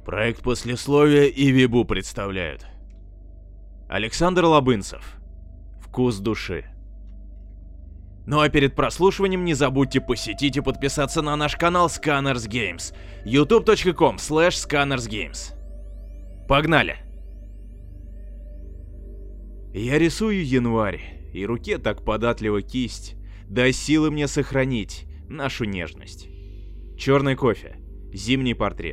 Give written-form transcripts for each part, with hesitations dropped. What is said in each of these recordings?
Проект «Послесловие» и Вибу представляют. Александр Лобынцев. Вкус души. Ну а перед прослушиванием не забудьте посетить и подписаться на наш канал Scanners Games. youtube.com/scannersgames. Погнали! Я рисую январь, и руке так податлива кисть. Дай силы мне сохранить нашу нежность. Черный кофе. Зимний портрет.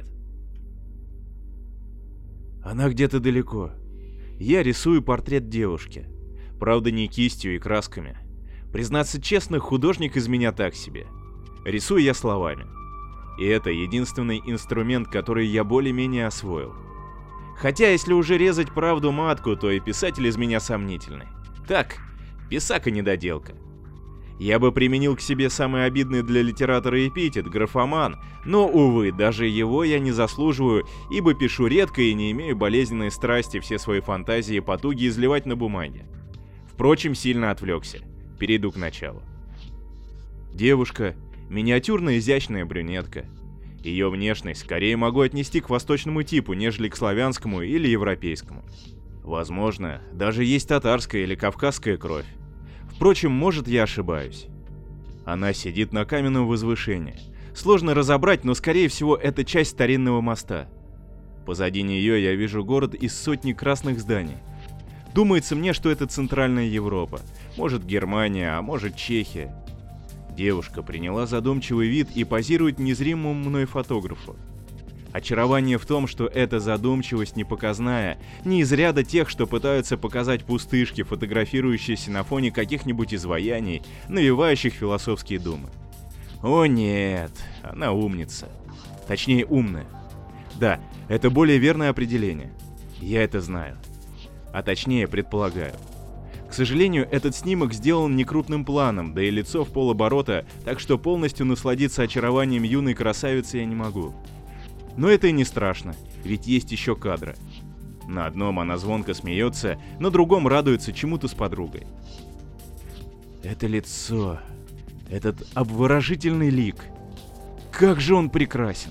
Она где-то далеко. Я рисую портрет девушки. Правда, не кистью и красками. Признаться честно, художник из меня так себе. Рисую я словами. И это единственный инструмент, который я более-менее освоил. Хотя, если уже резать правду матку, то и писатель из меня сомнительный. Так, писака недоделка. Я бы применил к себе самый обидный для литератора эпитет — графоман, но, увы, даже его я не заслуживаю, ибо пишу редко и не имею болезненной страсти все свои фантазии и потуги изливать на бумаге. Впрочем, сильно отвлекся. Перейду к началу. Девушка, миниатюрная изящная брюнетка. Ее внешность скорее могу отнести к восточному типу, нежели к славянскому или европейскому. Возможно, даже есть татарская или кавказская кровь. Впрочем, может, я ошибаюсь. Она сидит на каменном возвышении. Сложно разобрать, но скорее всего это часть старинного моста. Позади нее я вижу город из сотни красных зданий. Думается мне, что это Центральная Европа. Может, Германия, а может, Чехия. Девушка приняла задумчивый вид и позирует незримому мной фотографу. Очарование в том, что эта задумчивость не показная, не из ряда тех, что пытаются показать пустышки, фотографирующиеся на фоне каких-нибудь изваяний, навевающих философские думы. О нет, она умница. Точнее, умная. Да, это более верное определение. Я это знаю. А точнее, предполагаю. К сожалению, этот снимок сделан не крупным планом, да и лицо в полоборота, так что полностью насладиться очарованием юной красавицы я не могу. Но это и не страшно, ведь есть еще кадры. На одном она звонко смеется, на другом радуется чему-то с подругой. Это лицо, этот обворожительный лик. Как же он прекрасен!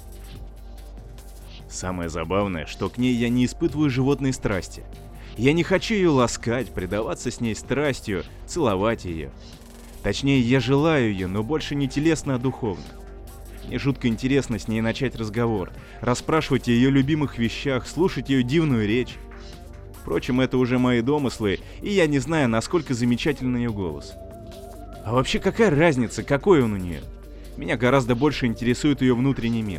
Самое забавное, что к ней я не испытываю животной страсти. Я не хочу ее ласкать, предаваться с ней страстью, целовать ее. Точнее, я желаю ее, но больше не телесно, а духовно. Мне жутко интересно с ней начать разговор, расспрашивать о ее любимых вещах, слушать ее дивную речь. Впрочем, это уже мои домыслы, и я не знаю, насколько замечательный ее голос. А вообще, какая разница, какой он у нее? Меня гораздо больше интересует ее внутренний мир.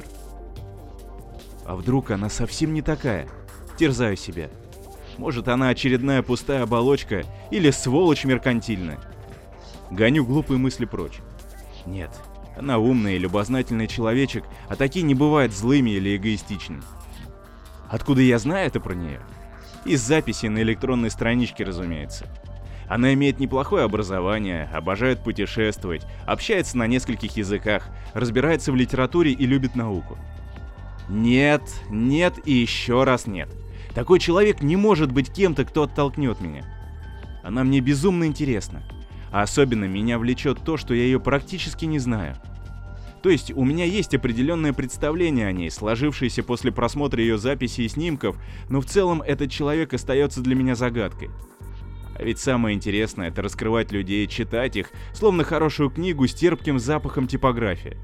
А вдруг она совсем не такая? Терзаю себя. Может, она очередная пустая оболочка или сволочь меркантильная? Гоню глупые мысли прочь. Нет. Она умный и любознательный человечек, а такие не бывают злыми или эгоистичными. Откуда я знаю это про нее? Из записи на электронной страничке, разумеется. Она имеет неплохое образование, обожает путешествовать, общается на нескольких языках, разбирается в литературе и любит науку. Нет, нет и еще раз нет. Такой человек не может быть кем-то, кто оттолкнет меня. Она мне безумно интересна. А особенно меня влечет то, что я ее практически не знаю. То есть у меня есть определенное представление о ней, сложившееся после просмотра ее записей и снимков, но в целом этот человек остается для меня загадкой. А ведь самое интересное — это раскрывать людей, читать их, словно хорошую книгу с терпким запахом типографии.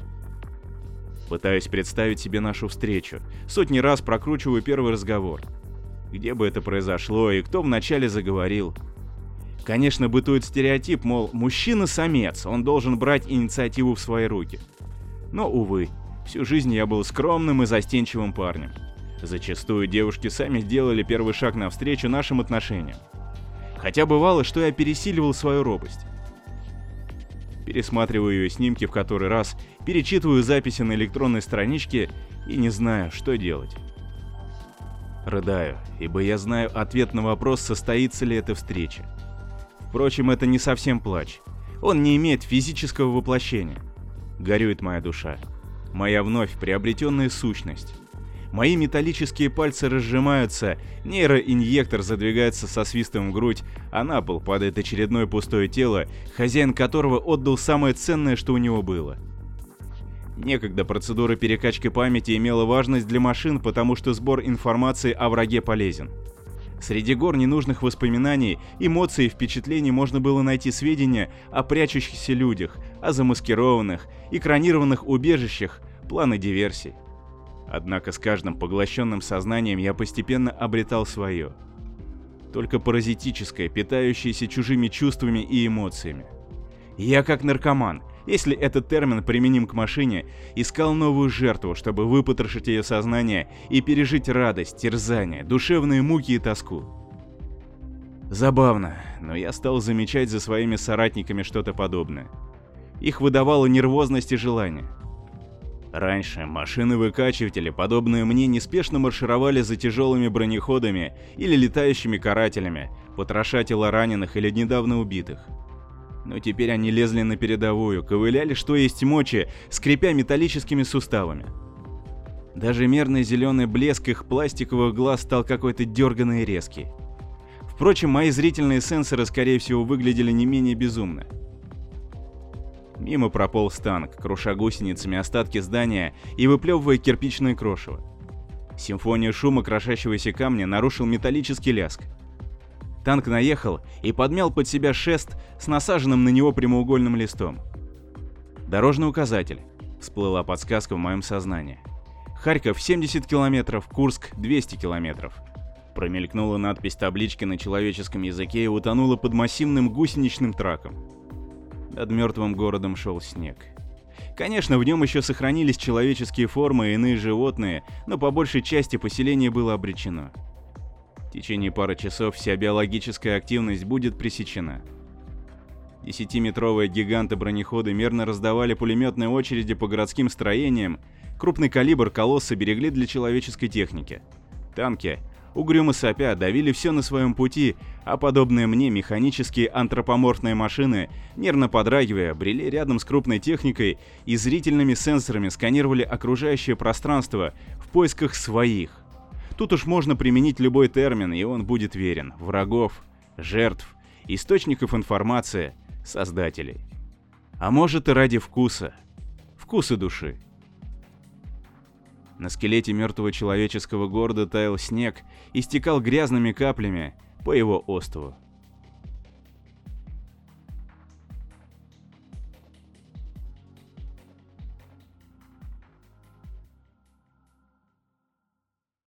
Пытаюсь представить себе нашу встречу, сотни раз прокручиваю первый разговор. Где бы это произошло и кто вначале заговорил? Конечно, бытует стереотип, мол, мужчина-самец, он должен брать инициативу в свои руки. Но, увы, всю жизнь я был скромным и застенчивым парнем. Зачастую девушки сами делали первый шаг навстречу нашим отношениям. Хотя бывало, что я пересиливал свою робость. Пересматриваю ее снимки в который раз, перечитываю записи на электронной страничке и не знаю, что делать. Рыдаю, ибо я знаю ответ на вопрос, состоится ли эта встреча. Впрочем, это не совсем плач. Он не имеет физического воплощения. Горюет моя душа. Моя вновь приобретенная сущность. Мои металлические пальцы разжимаются, нейроинъектор задвигается со свистом в грудь, а на пол падает очередное пустое тело, хозяин которого отдал самое ценное, что у него было. Некогда процедура перекачки памяти имела важность для машин, потому что сбор информации о враге полезен. Среди гор ненужных воспоминаний, эмоций и впечатлений можно было найти сведения о прячущихся людях, о замаскированных, экранированных убежищах, планы диверсий. Однако с каждым поглощенным сознанием я постепенно обретал свое. Только паразитическое, питающееся чужими чувствами и эмоциями. Я как наркоман, если этот термин применим к машине, искал новую жертву, чтобы выпотрошить ее сознание и пережить радость, терзание, душевные муки и тоску. Забавно, но я стал замечать за своими соратниками что-то подобное. Их выдавала нервозность и желание. Раньше машины-выкачиватели, подобные мне, неспешно маршировали за тяжелыми бронеходами или летающими карателями, потроша тела раненых или недавно убитых. Но теперь они лезли на передовую, ковыляли что есть мочи, скрипя металлическими суставами. Даже мерный зеленый блеск их пластиковых глаз стал какой-то дерганный и резкий. Впрочем, мои зрительные сенсоры, скорее всего, выглядели не менее безумно. Мимо прополз танк, круша гусеницами остатки здания и выплевывая кирпичное крошево. Симфонию шума крошащегося камня нарушил металлический лязг. Танк наехал и подмял под себя шест с насаженным на него прямоугольным листом. «Дорожный указатель», — всплыла подсказка в моем сознании. «Харьков 70 километров, Курск 200 километров». Промелькнула надпись таблички на человеческом языке и утонула под массивным гусеничным траком. Над мертвым городом шел снег. Конечно, в нем еще сохранились человеческие формы и иные животные, но по большей части поселение было обречено. В течение пары часов вся биологическая активность будет пресечена. 10-метровые гиганты-бронеходы мерно раздавали пулеметные очереди по городским строениям, крупный калибр колоссы берегли для человеческой техники. Танки, угрюмо сопя, давили все на своем пути, а подобные мне механические антропоморфные машины, нервно подрагивая, брели рядом с крупной техникой и зрительными сенсорами сканировали окружающее пространство в поисках своих. Тут уж можно применить любой термин, и он будет верен. Врагов, жертв, источников информации, создателей. А может и ради вкуса. Вкуса души. На скелете мертвого человеческого города таял снег и стекал грязными каплями по его острову.